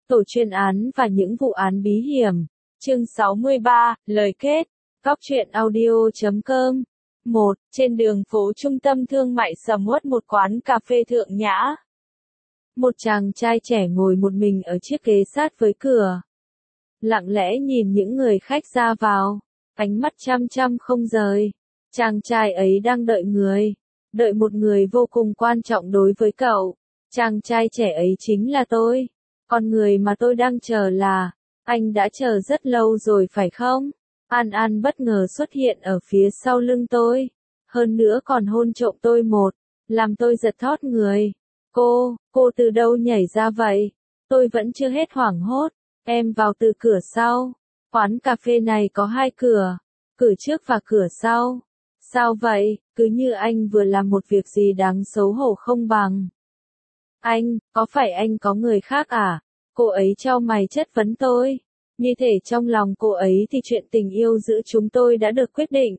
Tổ chuyên án và những vụ án bí hiểm. Chương 63, lời kết. Góc truyện audio.com. 1. Trên đường phố trung tâm thương mại sầm uất một quán cà phê thượng nhã. Một chàng trai trẻ ngồi một mình ở chiếc ghế sát với cửa. Lặng lẽ nhìn những người khách ra vào, ánh mắt chăm chăm không rời. Chàng trai ấy đang đợi một người vô cùng quan trọng đối với cậu. Chàng trai trẻ ấy chính là tôi. Con người mà tôi đang chờ là, anh đã chờ rất lâu rồi phải không? An An bất ngờ xuất hiện ở phía sau lưng tôi. Hơn nữa còn hôn trộm tôi làm tôi giật thót người. Cô từ đâu nhảy ra vậy? Tôi vẫn chưa hết hoảng hốt. Em vào từ cửa sau. Quán cà phê này có 2 cửa. Cửa trước và cửa sau. Sao vậy? Cứ như anh vừa làm một việc gì đáng xấu hổ không bằng. Có phải anh có người khác à? Cô ấy chau mày chất vấn tôi. Như thể trong lòng cô ấy thì chuyện tình yêu giữa chúng tôi đã được quyết định.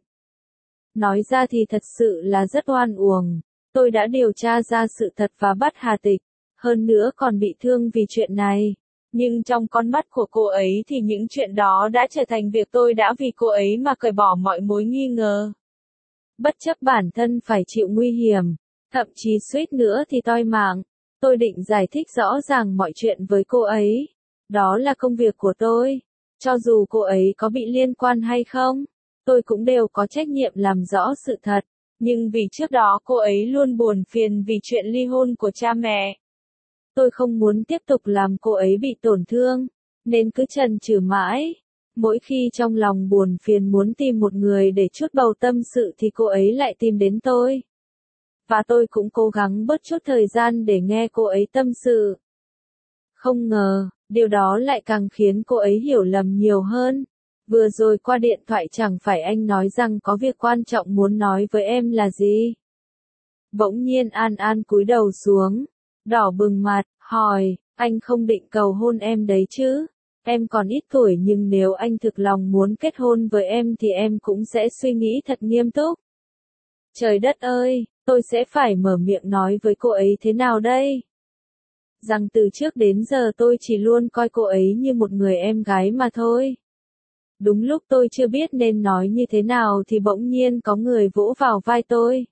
Nói ra thì thật sự là rất oan uổng. Tôi đã điều tra ra sự thật và bắt Hà Tịch. Hơn nữa còn bị thương vì chuyện này. Nhưng trong con mắt của cô ấy thì những chuyện đó đã trở thành việc tôi đã vì cô ấy mà cởi bỏ mọi mối nghi ngờ. Bất chấp bản thân phải chịu nguy hiểm, thậm chí suýt nữa thì toi mạng. Tôi định giải thích rõ ràng mọi chuyện với cô ấy. Đó là công việc của tôi. Cho dù cô ấy có bị liên quan hay không, tôi cũng đều có trách nhiệm làm rõ sự thật. Nhưng vì trước đó cô ấy luôn buồn phiền vì chuyện ly hôn của cha mẹ. Tôi không muốn tiếp tục làm cô ấy bị tổn thương, nên cứ chần chừ mãi. Mỗi khi trong lòng buồn phiền muốn tìm một người để trút bầu tâm sự thì cô ấy lại tìm đến tôi. Và tôi cũng cố gắng bớt chút thời gian để nghe cô ấy tâm sự. Không ngờ, điều đó lại càng khiến cô ấy hiểu lầm nhiều hơn. Vừa rồi qua điện thoại chẳng phải anh nói rằng có việc quan trọng muốn nói với em là gì? Bỗng nhiên An An cúi đầu xuống, đỏ bừng mặt, hỏi, anh không định cầu hôn em đấy chứ? Em còn ít tuổi nhưng nếu anh thực lòng muốn kết hôn với em thì em cũng sẽ suy nghĩ thật nghiêm túc. Trời đất ơi, tôi sẽ phải mở miệng nói với cô ấy thế nào đây? Rằng từ trước đến giờ tôi chỉ luôn coi cô ấy như một người em gái mà thôi. Đúng lúc tôi chưa biết nên nói như thế nào thì bỗng nhiên có người vỗ vào vai tôi.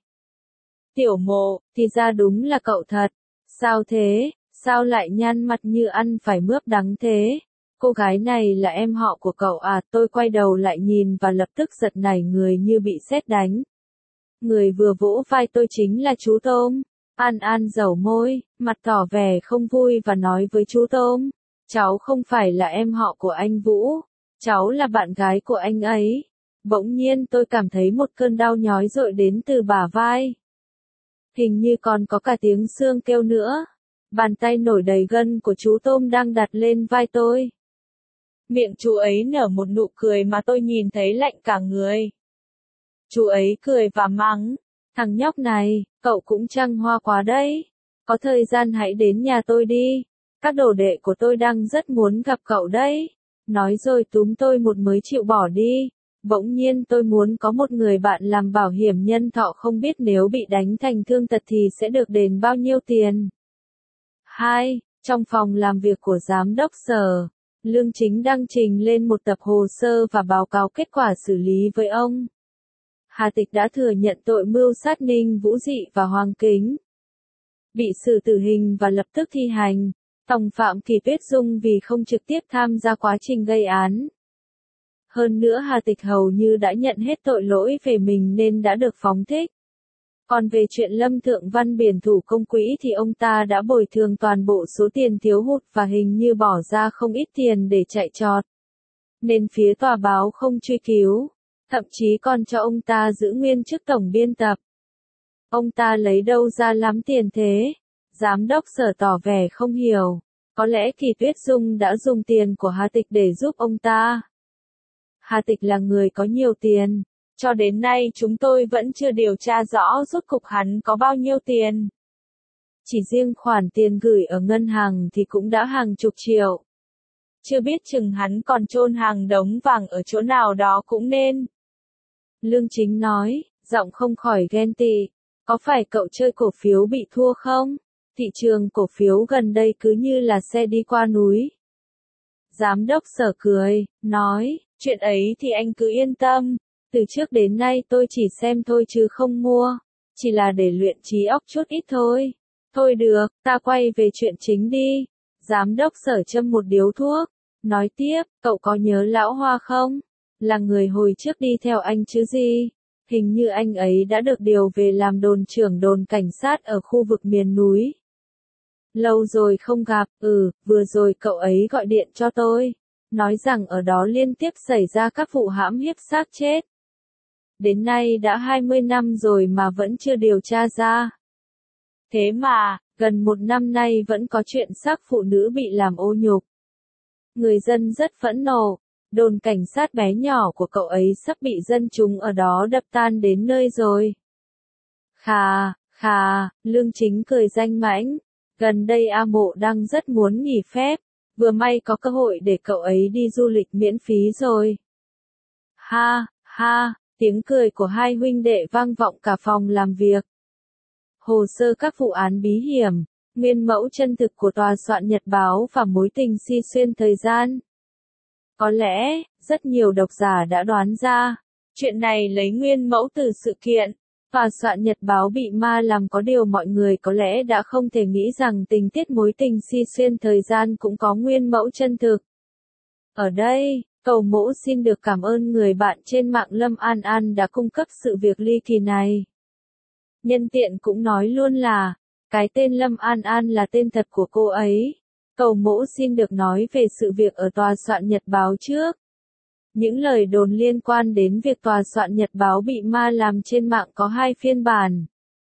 Tiểu Mộ, thì ra đúng là cậu thật. Sao thế? Sao lại nhăn mặt như ăn phải mướp đắng thế? Cô gái này là em họ của cậu à? Tôi quay đầu lại nhìn và lập tức giật nảy người như bị sét đánh. Người vừa vỗ vai tôi chính là chú Tôm. An An dẩu môi, mặt tỏ vẻ không vui và nói với chú Tôm. Cháu không phải là em họ của anh Vũ. Cháu là bạn gái của anh ấy. Bỗng nhiên tôi cảm thấy một cơn đau nhói dội đến từ bả vai. Hình như còn có cả tiếng xương kêu nữa. Bàn tay nổi đầy gân của chú Tôm đang đặt lên vai tôi. Miệng chú ấy nở một nụ cười mà tôi nhìn thấy lạnh cả người. Chú ấy cười và mắng. Thằng nhóc này, cậu cũng trăng hoa quá đấy. Có thời gian hãy đến nhà tôi đi. Các đồ đệ của tôi đang rất muốn gặp cậu đấy. Nói rồi túm tôi một mới chịu bỏ đi. Bỗng nhiên tôi muốn có một người bạn làm bảo hiểm nhân thọ, không biết nếu bị đánh thành thương tật thì sẽ được đền bao nhiêu tiền. 2. Trong phòng làm việc của giám đốc sở, Lương Chính đăng trình lên một tập hồ sơ và báo cáo kết quả xử lý với ông. Hà Tịch đã thừa nhận tội mưu sát Ninh Vũ Dị và Hoàng Kính. Bị xử tử hình và lập tức thi hành. Tòng phạm Kỳ Tuyết Dung vì không trực tiếp tham gia quá trình gây án. Hơn nữa Hà Tịch hầu như đã nhận hết tội lỗi về mình nên đã được phóng thích. Còn về chuyện Lâm Thượng Văn biển thủ công quỹ thì ông ta đã bồi thường toàn bộ số tiền thiếu hụt và hình như bỏ ra không ít tiền để chạy trọt. Nên phía tòa báo không truy cứu, thậm chí còn cho ông ta giữ nguyên chức tổng biên tập. Ông ta lấy đâu ra lắm tiền thế? Giám đốc sở tỏ vẻ không hiểu. Có lẽ Kỳ Tuyết Dung đã dùng tiền của Hà Tịch để giúp ông ta. Hà Tịch là người có nhiều tiền. Cho đến nay chúng tôi vẫn chưa điều tra rõ rốt cuộc hắn có bao nhiêu tiền. Chỉ riêng khoản tiền gửi ở ngân hàng thì cũng đã hàng chục triệu. Chưa biết chừng hắn còn chôn hàng đống vàng ở chỗ nào đó cũng nên. Lương Chính nói, giọng không khỏi ghen tị. Có phải cậu chơi cổ phiếu bị thua không? Thị trường cổ phiếu gần đây cứ như là xe đi qua núi. Giám đốc Sở cười, nói, chuyện ấy thì anh cứ yên tâm, từ trước đến nay tôi chỉ xem thôi chứ không mua, chỉ là để luyện trí óc chút ít thôi. Thôi được, ta quay về chuyện chính đi. Giám đốc Sở châm một điếu thuốc, nói tiếp, cậu có nhớ lão Hoa không? Là người hồi trước đi theo anh chứ gì? Hình như anh ấy đã được điều về làm đồn trưởng đồn cảnh sát ở khu vực miền núi. Lâu rồi không gặp, vừa rồi cậu ấy gọi điện cho tôi, nói rằng ở đó liên tiếp xảy ra các vụ hãm hiếp xác chết. Đến nay đã 20 năm rồi mà vẫn chưa điều tra ra. Thế mà, gần 1 năm nay vẫn có chuyện xác phụ nữ bị làm ô nhục. Người dân rất phẫn nộ, đồn cảnh sát bé nhỏ của cậu ấy sắp bị dân chúng ở đó đập tan đến nơi rồi. Khà, Lương Chính cười danh mãnh. Gần đây A Mộ đang rất muốn nghỉ phép, vừa may có cơ hội để cậu ấy đi du lịch miễn phí rồi. Ha, tiếng cười của hai huynh đệ vang vọng cả phòng làm việc. Hồ sơ các vụ án bí hiểm, nguyên mẫu chân thực của tòa soạn nhật báo và mối tình si xuyên thời gian. Có lẽ, rất nhiều độc giả đã đoán ra, chuyện này lấy nguyên mẫu từ sự kiện. Tòa soạn nhật báo bị ma làm, có điều mọi người có lẽ đã không thể nghĩ rằng tình tiết mối tình si xuyên thời gian cũng có nguyên mẫu chân thực. Ở đây, Cầu Mỗ xin được cảm ơn người bạn trên mạng Lâm An An đã cung cấp sự việc ly kỳ này. Nhân tiện cũng nói luôn là, cái tên Lâm An An là tên thật của cô ấy. Cầu Mỗ xin được nói về sự việc ở tòa soạn nhật báo trước. Những lời đồn liên quan đến việc tòa soạn nhật báo bị ma làm trên mạng có 2 phiên bản.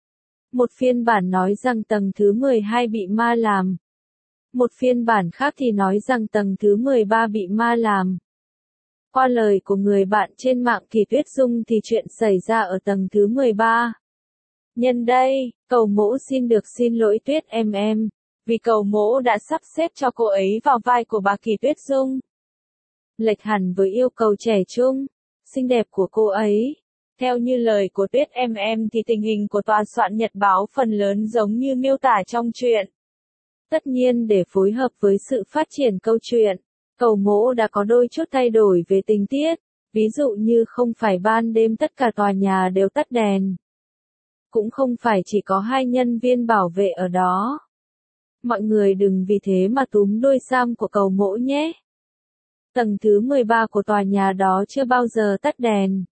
Một phiên bản nói rằng tầng thứ 12 bị ma làm. Một phiên bản khác thì nói rằng tầng thứ 13 bị ma làm. Qua lời của người bạn trên mạng Kỳ Tuyết Dung thì chuyện xảy ra ở tầng thứ 13. Nhân đây, Cầu Mỗ xin được xin lỗi Tuyết em, vì Cầu Mỗ đã sắp xếp cho cô ấy vào vai của bà Kỳ Tuyết Dung. Lệch hẳn với yêu cầu trẻ trung, xinh đẹp của cô ấy. Theo như lời của Tuyết em thì tình hình của tòa soạn nhật báo phần lớn giống như miêu tả trong truyện. Tất nhiên để phối hợp với sự phát triển câu chuyện, Cầu Mỗ đã có đôi chút thay đổi về tình tiết, ví dụ như không phải ban đêm tất cả tòa nhà đều tắt đèn. Cũng không phải chỉ có 2 nhân viên bảo vệ ở đó. Mọi người đừng vì thế mà túm đuôi sam của Cầu Mỗ nhé. Tầng thứ 13 của tòa nhà đó chưa bao giờ tắt đèn.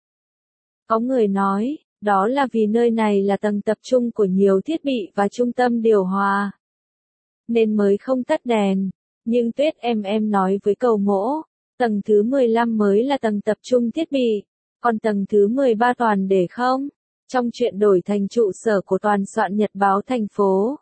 Có người nói, đó là vì nơi này là tầng tập trung của nhiều thiết bị và trung tâm điều hòa, nên mới không tắt đèn. Nhưng Tuyết em nói với Cầu Mỗ, tầng thứ 15 mới là tầng tập trung thiết bị, còn tầng thứ 13 toàn để không. Trong chuyện đổi thành trụ sở của toàn soạn nhật báo thành phố.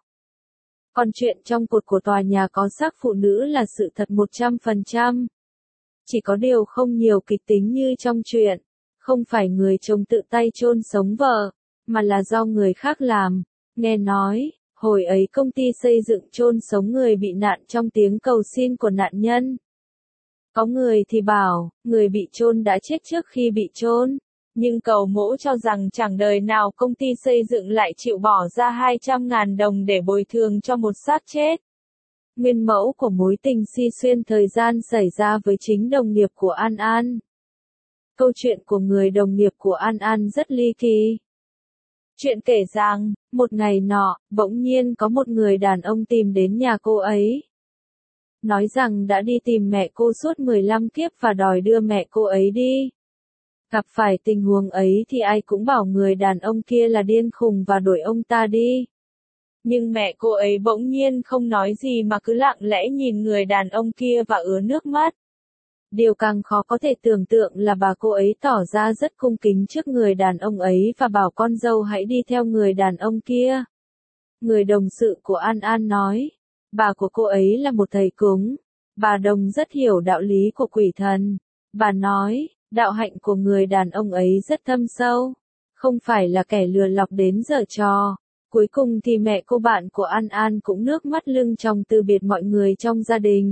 Còn chuyện trong cột của tòa nhà có xác phụ nữ là sự thật 100%. Chỉ có điều không nhiều kịch tính như trong chuyện. Không phải người chồng tự tay chôn sống vợ, mà là do người khác làm. Nghe nói, hồi ấy công ty xây dựng chôn sống người bị nạn trong tiếng cầu xin của nạn nhân. Có người thì bảo, người bị chôn đã chết trước khi bị chôn. Nhưng Cầu Mỗ cho rằng chẳng đời nào công ty xây dựng lại chịu bỏ ra 200.000 đồng để bồi thường cho một xác chết. Nguyên mẫu của mối tình si xuyên thời gian xảy ra với chính đồng nghiệp của An An. Câu chuyện của người đồng nghiệp của An An rất ly kỳ. Chuyện kể rằng, một ngày nọ, bỗng nhiên có một người đàn ông tìm đến nhà cô ấy. Nói rằng đã đi tìm mẹ cô suốt 15 kiếp và đòi đưa mẹ cô ấy đi. Gặp phải tình huống ấy thì ai cũng bảo người đàn ông kia là điên khùng và đuổi ông ta đi. Nhưng mẹ cô ấy bỗng nhiên không nói gì mà cứ lặng lẽ nhìn người đàn ông kia và ứa nước mắt. Điều càng khó có thể tưởng tượng là bà cô ấy tỏ ra rất cung kính trước người đàn ông ấy và bảo con dâu hãy đi theo người đàn ông kia. Người đồng sự của An An nói, bà của cô ấy là một thầy cúng. Bà đồng rất hiểu đạo lý của quỷ thần. Bà nói, đạo hạnh của người đàn ông ấy rất thâm sâu, không phải là kẻ lừa lọc đến giở trò. Cuối cùng thì mẹ cô bạn của An An cũng nước mắt lưng tròng từ biệt mọi người trong gia đình.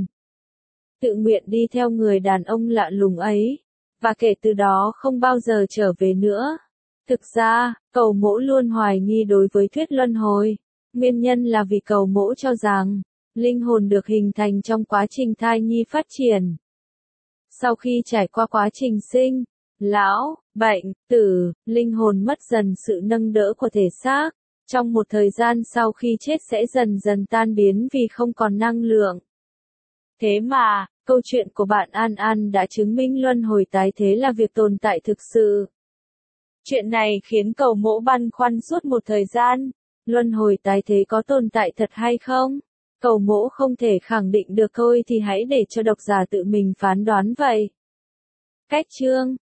Tự nguyện đi theo người đàn ông lạ lùng ấy, và kể từ đó không bao giờ trở về nữa. Thực ra, Cầu Mỗ luôn hoài nghi đối với thuyết luân hồi. Nguyên nhân là vì Cầu Mỗ cho rằng, Linh hồn được hình thành trong quá trình thai nhi phát triển. Sau khi trải qua quá trình sinh, lão, bệnh, tử, linh hồn mất dần sự nâng đỡ của thể xác. Trong một thời gian sau khi chết sẽ dần dần tan biến vì không còn năng lượng. Thế mà, câu chuyện của bạn An An đã chứng minh luân hồi tái thế là việc tồn tại thực sự. Chuyện này khiến Cầu Mỗ băn khoăn suốt một thời gian. Luân hồi tái thế có tồn tại thật hay không? Cầu Mỗ không thể khẳng định được thôi thì hãy để cho độc giả tự mình phán đoán vậy. Cách chương